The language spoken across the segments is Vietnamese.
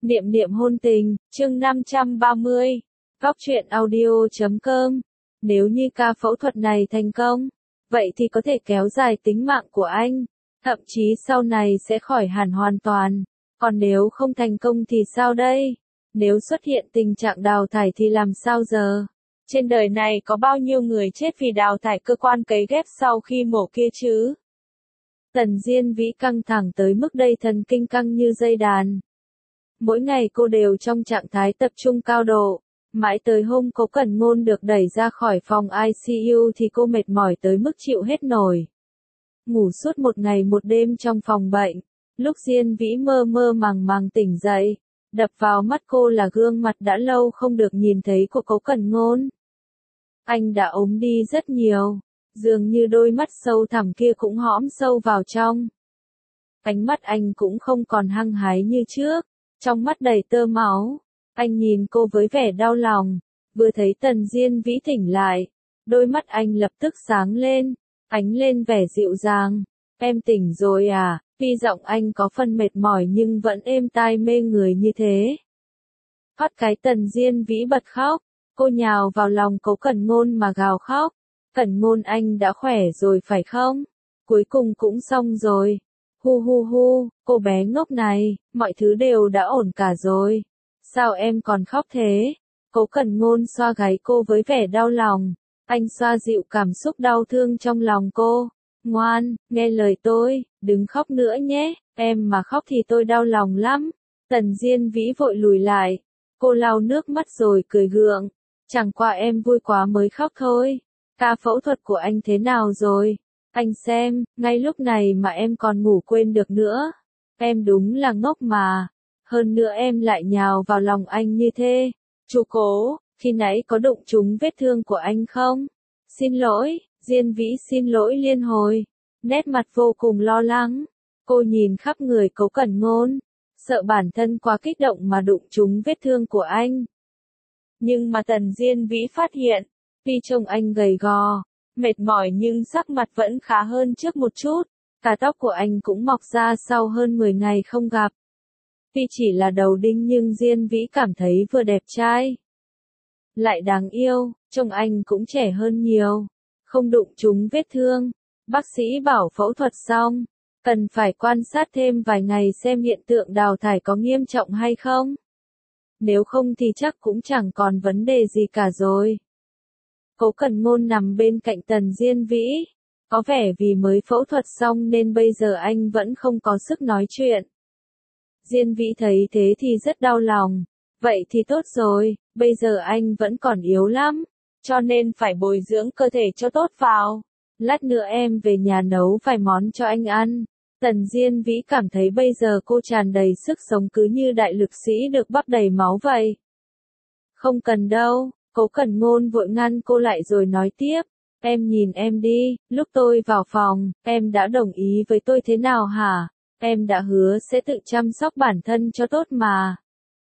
Niệm niệm hôn tình, chương 530. Góc truyện audio.com. Nếu như ca phẫu thuật này thành công, vậy thì có thể kéo dài tính mạng của anh, thậm chí sau này sẽ khỏi hẳn hoàn toàn. Còn nếu không thành công thì sao đây? Nếu xuất hiện tình trạng đào thải thì làm sao giờ? Trên đời này có bao nhiêu người chết vì đào thải cơ quan cấy ghép sau khi mổ kia chứ? Tần Diên Vĩ căng thẳng tới mức đây thần kinh căng như dây đàn. Mỗi ngày cô đều trong trạng thái tập trung cao độ. Mãi tới hôm Cố Cẩn Ngôn được đẩy ra khỏi phòng ICU thì cô mệt mỏi tới mức chịu hết nổi. Ngủ suốt một ngày một đêm trong phòng bệnh. Lúc Diên Vĩ mơ mơ màng màng tỉnh dậy, đập vào mắt cô là gương mặt đã lâu không được nhìn thấy của Cố Cẩn Ngôn. Anh đã ốm đi rất nhiều, dường như đôi mắt sâu thẳm kia cũng hõm sâu vào trong. Ánh mắt anh cũng không còn hăng hái như trước, trong mắt đầy tơ máu. Anh nhìn cô với vẻ đau lòng, vừa thấy Tần Diên Vĩ tỉnh lại, đôi mắt anh lập tức sáng lên, ánh lên vẻ dịu dàng. Em tỉnh rồi à? Tuy giọng anh có phần mệt mỏi nhưng vẫn êm tai mê người như thế. Phát cái Tần Diên Vĩ bật khóc, cô nhào vào lòng Cố Cẩn Ngôn mà gào khóc. Cẩn Ngôn, anh đã khỏe rồi phải không? Cuối cùng cũng xong rồi. Hu hu hu, cô bé ngốc này, mọi thứ đều đã ổn cả rồi. Sao em còn khóc thế? Cố Cẩn Ngôn xoa gáy cô với vẻ đau lòng. Anh xoa dịu cảm xúc đau thương trong lòng cô. Ngoan, nghe lời tôi, đừng khóc nữa nhé, em mà khóc thì tôi đau lòng lắm. Tần Diên Vĩ vội lùi lại. Cô lau nước mắt rồi cười gượng. Chẳng qua em vui quá mới khóc thôi. Ca phẫu thuật của anh thế nào rồi? Anh xem, ngay lúc này mà em còn ngủ quên được nữa. Em đúng là ngốc mà. Hơn nữa em lại nhào vào lòng anh như thế. Chú Cố, khi nãy có đụng trúng vết thương của anh không? Xin lỗi, Diên Vĩ xin lỗi liên hồi. Nét mặt vô cùng lo lắng. Cô nhìn khắp người Cố Cẩn Ngôn, sợ bản thân quá kích động mà đụng trúng vết thương của anh. Nhưng mà Tần Diên Vĩ phát hiện, tuy trông anh gầy gò, mệt mỏi nhưng sắc mặt vẫn khá hơn trước một chút. Cả tóc của anh cũng mọc ra sau hơn 10 ngày không gặp. Tuy chỉ là đầu đinh nhưng Diên Vĩ cảm thấy vừa đẹp trai, lại đáng yêu, trông anh cũng trẻ hơn nhiều. Không đụng trúng vết thương, bác sĩ bảo phẫu thuật xong, cần phải quan sát thêm vài ngày xem hiện tượng đào thải có nghiêm trọng hay không. Nếu không thì chắc cũng chẳng còn vấn đề gì cả rồi. Cố Cẩn Ngôn nằm bên cạnh Tần Diên Vĩ. Có vẻ vì mới phẫu thuật xong nên bây giờ anh vẫn không có sức nói chuyện. Diên Vĩ thấy thế thì rất đau lòng. Vậy thì tốt rồi, bây giờ anh vẫn còn yếu lắm, cho nên phải bồi dưỡng cơ thể cho tốt vào. Lát nữa em về nhà nấu vài món cho anh ăn. Tần Diên Vĩ cảm thấy bây giờ cô tràn đầy sức sống cứ như đại lực sĩ được bắp đầy máu vậy. Không cần đâu, Cố Cẩn Ngôn vội ngăn cô lại rồi nói tiếp. Em nhìn em đi, lúc tôi vào phòng, em đã đồng ý với tôi thế nào hả? Em đã hứa sẽ tự chăm sóc bản thân cho tốt mà.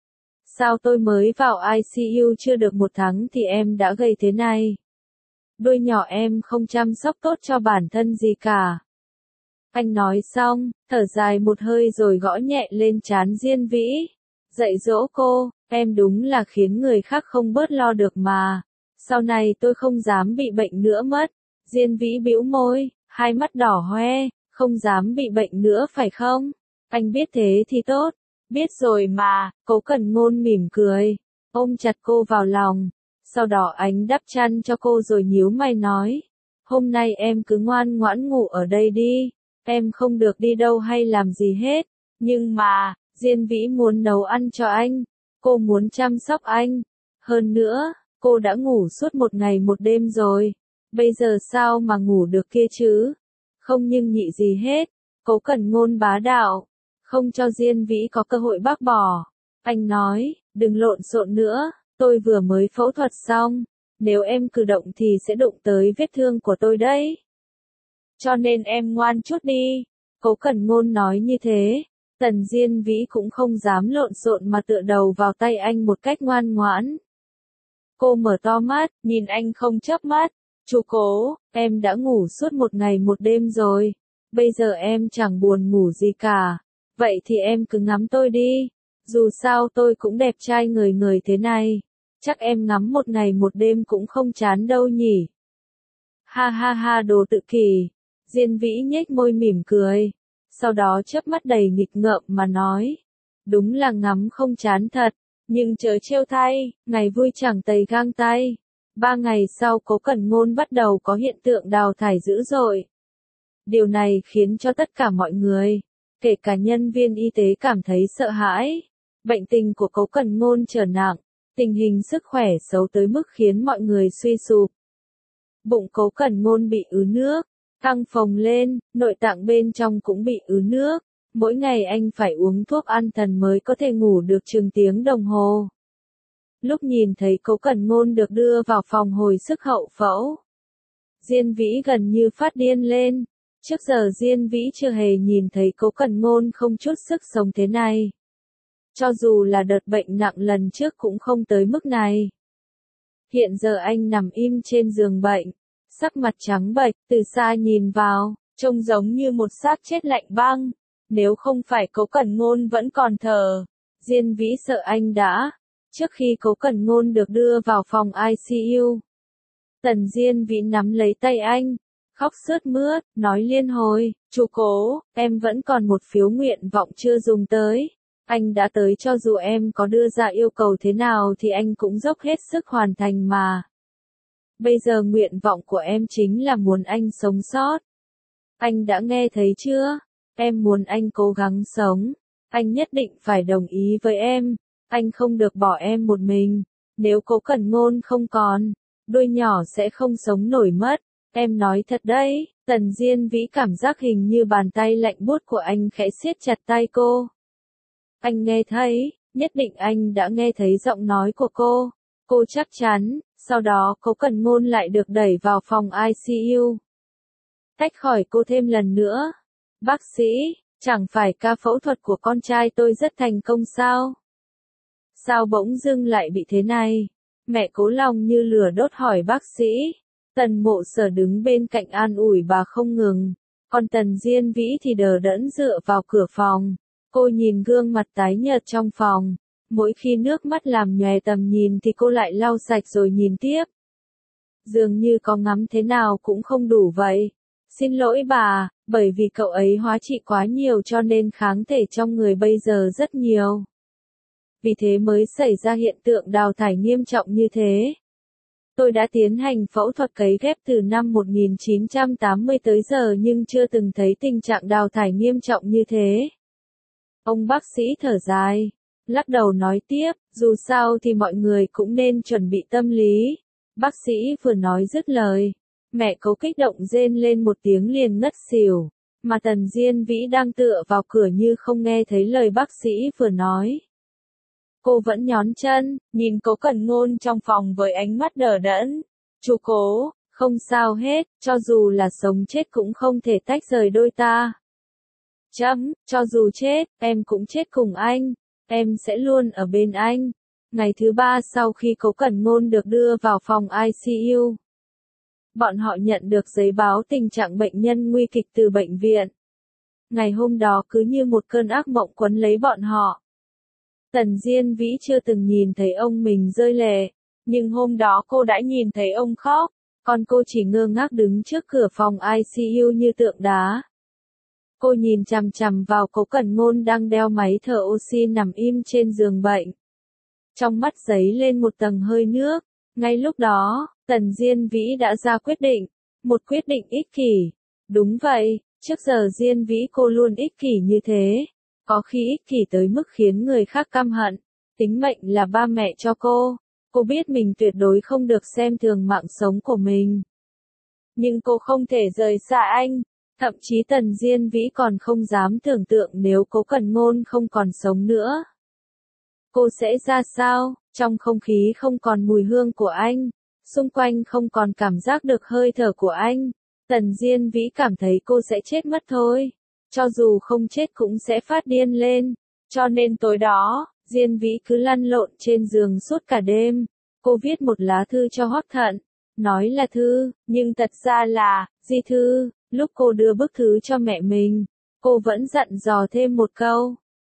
Sao tôi mới vào ICU chưa được 1 tháng thì em đã gầy thế này? Đôi nhỏ em không chăm sóc tốt cho bản thân gì cả. Anh nói xong, thở dài một hơi rồi gõ nhẹ lên trán Diên Vĩ. Dạy dỗ cô, em đúng là khiến người khác không bớt lo được mà. Sau này tôi không dám bị bệnh nữa mất. Diên Vĩ bĩu môi, hai mắt đỏ hoe, không dám bị bệnh nữa phải không? Anh biết thế thì tốt. Biết rồi mà, Cố Cẩn Ngôn mỉm cười, ôm chặt cô vào lòng. Sau đó anh đắp chăn cho cô rồi nhíu mày nói. Hôm nay em cứ ngoan ngoãn ngủ ở đây đi. Em không được đi đâu hay làm gì hết. Nhưng mà, Diên Vĩ muốn nấu ăn cho anh. Cô muốn chăm sóc anh. Hơn nữa, cô đã ngủ suốt một ngày một đêm rồi. Bây giờ sao mà ngủ được kia chứ? Không nhưng nhị gì hết. Cố Cẩn Ngôn bá đạo, không cho Diên Vĩ có cơ hội bác bỏ. Anh nói, đừng lộn xộn nữa, tôi vừa mới phẫu thuật xong. Nếu em cử động thì sẽ đụng tới vết thương của tôi đấy. Cho nên em ngoan chút đi. Cố Cẩn Ngôn nói như thế. Tần Diên Vĩ cũng không dám lộn xộn mà tựa đầu vào tay anh một cách ngoan ngoãn. Cô mở to mắt, nhìn anh không chớp mắt. Chú Cố, em đã ngủ suốt một ngày một đêm rồi. Bây giờ em chẳng buồn ngủ gì cả. Vậy thì em cứ ngắm tôi đi. Dù sao tôi cũng đẹp trai người người thế này. Chắc em ngắm một ngày một đêm cũng không chán đâu nhỉ. Ha ha ha, đồ tự kỷ. Diên Vĩ nhếch môi mỉm cười. Sau đó chớp mắt đầy nghịch ngợm mà nói. Đúng là ngắm không chán thật. Nhưng chớ trêu thay, ngày vui chẳng tày gang tay. 3 ngày sau Cố Cẩn Ngôn bắt đầu có hiện tượng đào thải dữ dội. Điều này khiến cho tất cả mọi người, kể cả nhân viên y tế cảm thấy sợ hãi. Bệnh tình của Cố Cẩn Ngôn trở nặng, tình hình sức khỏe xấu tới mức khiến mọi người suy sụp. Bụng Cố Cẩn Ngôn bị ứ nước, căng phồng lên, nội tạng bên trong cũng bị ứ nước. Mỗi ngày anh phải uống thuốc an thần mới có thể ngủ được chừng tiếng đồng hồ. Lúc nhìn thấy Cố Cẩn Ngôn được đưa vào phòng hồi sức hậu phẫu, Diên Vĩ gần như phát điên lên. Trước giờ Diên Vĩ chưa hề nhìn thấy Cố Cẩn Ngôn không chút sức sống thế này. Cho dù là đợt bệnh nặng lần trước cũng không tới mức này. Hiện giờ anh nằm im trên giường bệnh, sắc mặt trắng bệch, từ xa nhìn vào, trông giống như một xác chết lạnh băng. Nếu không phải Cố Cẩn Ngôn vẫn còn thở, Diên Vĩ sợ anh đã. Trước khi Cố Cẩn Ngôn được đưa vào phòng ICU, Tần Diên Vĩ nắm lấy tay anh, khóc sướt mướt, nói liên hồi, chú Cố, em vẫn còn một phiếu nguyện vọng chưa dùng tới. Anh đã tới cho dù em có đưa ra yêu cầu thế nào thì anh cũng dốc hết sức hoàn thành mà. Bây giờ nguyện vọng của em chính là muốn anh sống sót. Anh đã nghe thấy chưa? Em muốn anh cố gắng sống. Anh nhất định phải đồng ý với em. Anh không được bỏ em một mình. Nếu Cố Cẩn Ngôn không còn, đôi nhỏ sẽ không sống nổi mất. Em nói thật đấy. Tần Diên Vĩ cảm giác hình như bàn tay lạnh buốt của anh khẽ siết chặt tay cô. Anh nghe thấy, nhất định anh đã nghe thấy giọng nói của cô. Cô chắc chắn, sau đó Cố Cẩn Ngôn lại được đẩy vào phòng ICU. Tách khỏi cô thêm lần nữa. Bác sĩ, chẳng phải ca phẫu thuật của con trai tôi rất thành công sao? Sao bỗng dưng lại bị thế này? Mẹ Cố lòng như lửa đốt hỏi bác sĩ. Tần Mộ Sở đứng bên cạnh an ủi bà không ngừng. Còn Tần Diên Vĩ thì đờ đẫn dựa vào cửa phòng. Cô nhìn gương mặt tái nhợt trong phòng. Mỗi khi nước mắt làm nhòe tầm nhìn thì cô lại lau sạch rồi nhìn tiếp. Dường như có ngắm thế nào cũng không đủ vậy. Xin lỗi bà, bởi vì cậu ấy hóa trị quá nhiều cho nên kháng thể trong người bây giờ rất nhiều. Vì thế mới xảy ra hiện tượng đào thải nghiêm trọng như thế. Tôi đã tiến hành phẫu thuật cấy ghép từ năm 1980 tới giờ nhưng chưa từng thấy tình trạng đào thải nghiêm trọng như thế. Ông bác sĩ thở dài, lắc đầu nói tiếp, dù sao thì mọi người cũng nên chuẩn bị tâm lý. Bác sĩ vừa nói dứt lời, mẹ Cố kích động rên lên một tiếng liền ngất xỉu, mà Tần Diên Vĩ đang tựa vào cửa như không nghe thấy lời bác sĩ vừa nói. Cô vẫn nhón chân, nhìn Cố Cẩn Ngôn trong phòng với ánh mắt đờ đẫn. Chú Cố, không sao hết, cho dù là sống chết cũng không thể tách rời đôi ta. Cho dù chết, em cũng chết cùng anh, em sẽ luôn ở bên anh. Ngày thứ 3 sau khi Cố Cẩn Ngôn được đưa vào phòng ICU, bọn họ nhận được giấy báo tình trạng bệnh nhân nguy kịch từ bệnh viện. Ngày hôm đó cứ như một cơn ác mộng quấn lấy bọn họ. Tần Diên Vĩ chưa từng nhìn thấy ông mình rơi lệ, nhưng hôm đó cô đã nhìn thấy ông khóc, còn cô chỉ ngơ ngác đứng trước cửa phòng ICU như tượng đá. Cô nhìn chằm chằm vào Cố Cẩn Ngôn đang đeo máy thở oxy nằm im trên giường bệnh. Trong mắt dấy lên một tầng hơi nước. Ngay lúc đó, Tần Diên Vĩ đã ra quyết định. Một quyết định ích kỷ. Đúng vậy, trước giờ Diên Vĩ cô luôn ích kỷ như thế. Có khi ích kỷ tới mức khiến người khác căm hận. Tính mệnh là ba mẹ cho cô. Cô biết mình tuyệt đối không được xem thường mạng sống của mình. Nhưng cô không thể rời xa anh. Thậm chí Tần Diên Vĩ còn không dám tưởng tượng nếu Cố Cẩn Ngôn không còn sống nữa. Cô sẽ ra sao? Trong không khí không còn mùi hương của anh. Xung quanh không còn cảm giác được hơi thở của anh. Tần Diên Vĩ cảm thấy cô sẽ chết mất thôi. Cho dù không chết cũng sẽ phát điên lên. Cho nên tối đó, Diên Vĩ cứ lăn lộn trên giường suốt cả đêm. Cô viết một lá thư cho Hoắc Thận. Nói là thư, nhưng thật ra là, di thư. Lúc cô đưa bức thư cho mẹ mình, cô vẫn dặn dò thêm một câu.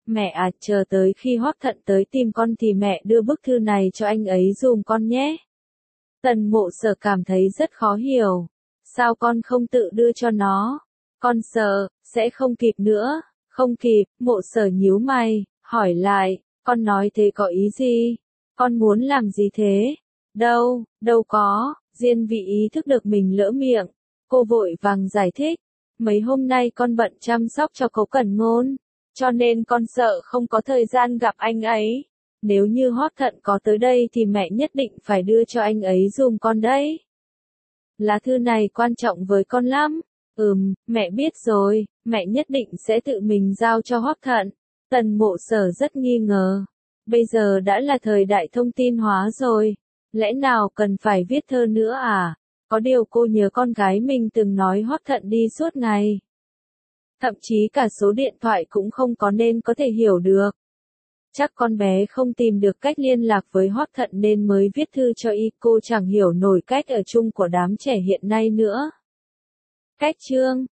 Mẹ à, chờ tới khi Hoắc Thận tới tìm con thì mẹ đưa bức thư này cho anh ấy dùm con nhé. Tần Mộ Sở cảm thấy rất khó hiểu. Sao con không tự đưa cho nó? Con sợ, sẽ không kịp nữa. Không kịp, Mộ Sở nhíu mày, hỏi lại, con nói thế có ý gì? Con muốn làm gì thế? Đâu có, Diên Vị ý thức được mình lỡ miệng. Cô vội vàng giải thích, mấy hôm nay con bận chăm sóc cho Cố Cẩn Ngôn, cho nên con sợ không có thời gian gặp anh ấy. Nếu như Hoắc Thận có tới đây thì mẹ nhất định phải đưa cho anh ấy dùm con đấy. Lá thư này quan trọng với con lắm. Mẹ biết rồi, mẹ nhất định sẽ tự mình giao cho Hoắc Thận. Tần Mộ Sở rất nghi ngờ. Bây giờ đã là thời đại thông tin hóa rồi. Lẽ nào cần phải viết thơ nữa à? Có điều cô nhớ con gái mình từng nói Hoắc Thận đi suốt ngày. Thậm chí cả số điện thoại cũng không có nên có thể hiểu được. Chắc con bé không tìm được cách liên lạc với Hoắc Thận nên mới viết thư cho y, cô chẳng hiểu nổi cách ở chung của đám trẻ hiện nay nữa. Cách chương